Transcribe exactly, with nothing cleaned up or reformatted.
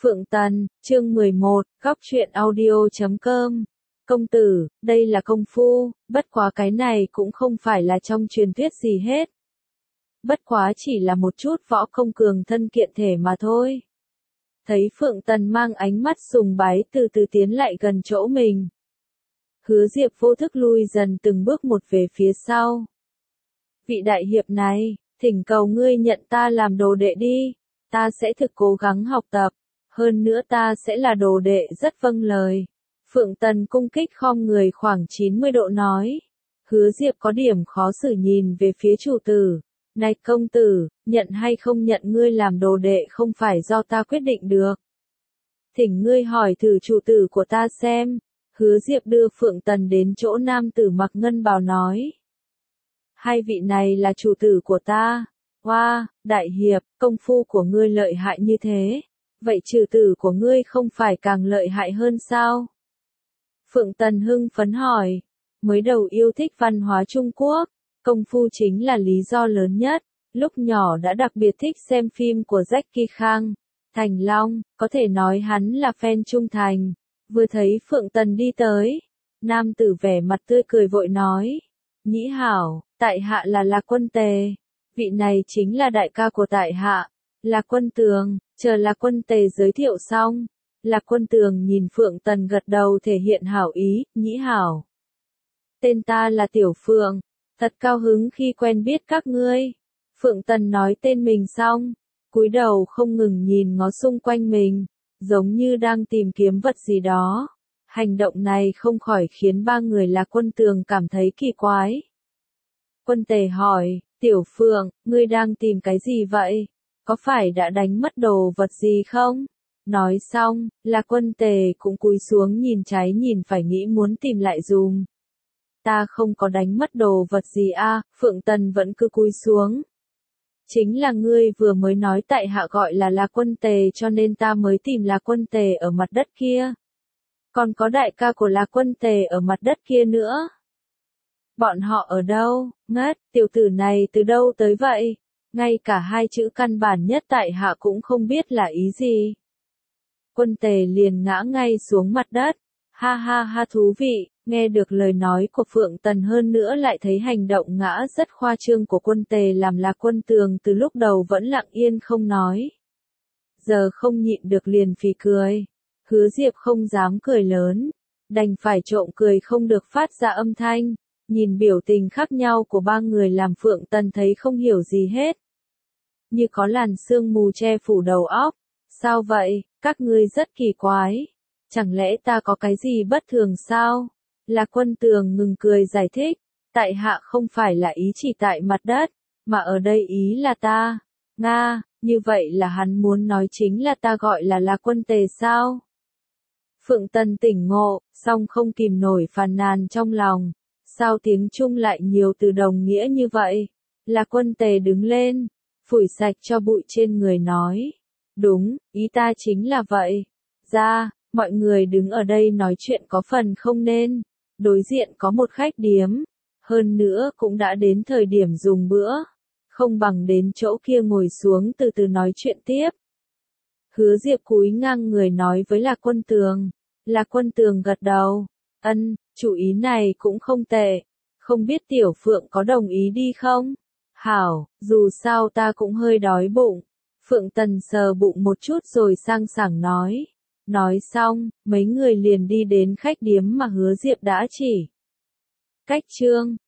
Phượng Tần, chương mười một, góc truyện audio chấm com. Công tử, đây là công phu, bất quá cái này cũng không phải là trong truyền thuyết gì hết. Bất quá chỉ là một chút võ công cường thân kiện thể mà thôi. Thấy Phượng Tần mang ánh mắt sùng bái từ từ tiến lại gần chỗ mình. Hứa Diệp vô thức lui dần từng bước một về phía sau. Vị đại hiệp này, thỉnh cầu ngươi nhận ta làm đồ đệ đi, ta sẽ thực cố gắng học tập, hơn nữa ta sẽ là đồ đệ rất vâng lời. Phượng Tần cung kích khom người khoảng chín mươi độ nói. Hứa Diệp có điểm khó xử nhìn về phía chủ tử. Này công tử, nhận hay không nhận ngươi làm đồ đệ không phải do ta quyết định được. Thỉnh ngươi hỏi thử chủ tử của ta xem. Hứa Diệp đưa Phượng Tần đến chỗ nam tử mặc ngân bào nói. Hai vị này là chủ tử của ta. Hoa, wow, đại hiệp, công phu của ngươi lợi hại như thế. Vậy chủ tử của ngươi không phải càng lợi hại hơn sao? Phượng Tần hưng phấn hỏi. Mới đầu yêu thích văn hóa Trung Quốc, công phu chính là lý do lớn nhất. Lúc nhỏ đã đặc biệt thích xem phim của Jackie Chan, Thành Long, có thể nói hắn là fan trung thành. Vừa thấy Phượng Tần đi tới, nam tử vẻ mặt tươi cười vội nói. Nhĩ hảo, tại hạ là Lạc Quân Tề. Vị này chính là đại ca của tại hạ, Lạc Quân Tường. Chờ Lạc Quân Tề giới thiệu xong, Lạc Quân Tường nhìn Phượng Tần gật đầu thể hiện hảo ý. Nhĩ hảo, tên ta là Tiểu Phượng, thật cao hứng khi quen biết các ngươi. Phượng Tần nói tên mình xong, cúi đầu không ngừng nhìn ngó xung quanh mình, giống như đang tìm kiếm vật gì đó. Hành động này không khỏi khiến ba người Lạc Quân Tường cảm thấy kỳ quái. Quân Tề hỏi, Tiểu Phượng, ngươi đang tìm cái gì vậy? Có phải đã đánh mất đồ vật gì không? Nói xong, Lạc Quân Tề cũng cúi xuống nhìn trái nhìn phải nghĩ muốn tìm lại dùm. Ta không có đánh mất đồ vật gì a. Phượng Tần vẫn cứ cúi xuống. Chính là ngươi vừa mới nói tại hạ gọi là Lạc Quân Tề cho nên ta mới tìm Lạc Quân Tề ở mặt đất kia. Còn có đại ca của Lạc Quân Tề ở mặt đất kia nữa. Bọn họ ở đâu? Ngất, tiểu tử này từ đâu tới vậy? Ngay cả hai chữ căn bản nhất tại hạ cũng không biết là ý gì. Quân Tề liền ngã ngay xuống mặt đất. Ha ha ha, thú vị, nghe được lời nói của Phượng Tần hơn nữa lại thấy hành động ngã rất khoa trương của Quân Tề làm Lạc Quân Tường từ lúc đầu vẫn lặng yên không nói. Giờ không nhịn được liền phì cười. Hứa Diệp không dám cười lớn, đành phải trộm cười không được phát ra âm thanh. Nhìn biểu tình khác nhau của ba người làm Phượng Tần thấy không hiểu gì hết. Như có làn sương mù che phủ đầu óc. Sao vậy, các ngươi rất kỳ quái. Chẳng lẽ ta có cái gì bất thường sao? Lạc Quân Tường ngừng cười giải thích. Tại hạ không phải là ý chỉ tại mặt đất, mà ở đây ý là ta. Nga, như vậy là hắn muốn nói chính là ta gọi là Lạc Quân Tề sao? Phượng Tần tỉnh ngộ, song không kìm nổi phàn nàn trong lòng. Sao tiếng Trung lại nhiều từ đồng nghĩa như vậy? Lạc Quân Tề đứng lên, phủi sạch cho bụi trên người nói. Đúng, ý ta chính là vậy. Ra, mọi người đứng ở đây nói chuyện có phần không nên. Đối diện có một khách điếm. Hơn nữa cũng đã đến thời điểm dùng bữa. Không bằng đến chỗ kia ngồi xuống từ từ nói chuyện tiếp. Hứa Diệp cúi ngang người nói với Lạc Quân Tường. Lạc Quân Tường gật đầu. Ân, chủ ý này cũng không tệ. Không biết Tiểu Phượng có đồng ý đi không? Hảo, dù sao ta cũng hơi đói bụng. Phượng Tần sờ bụng một chút rồi sang sảng nói. Nói xong, mấy người liền đi đến khách điếm mà Hứa Diệp đã chỉ. Cách chương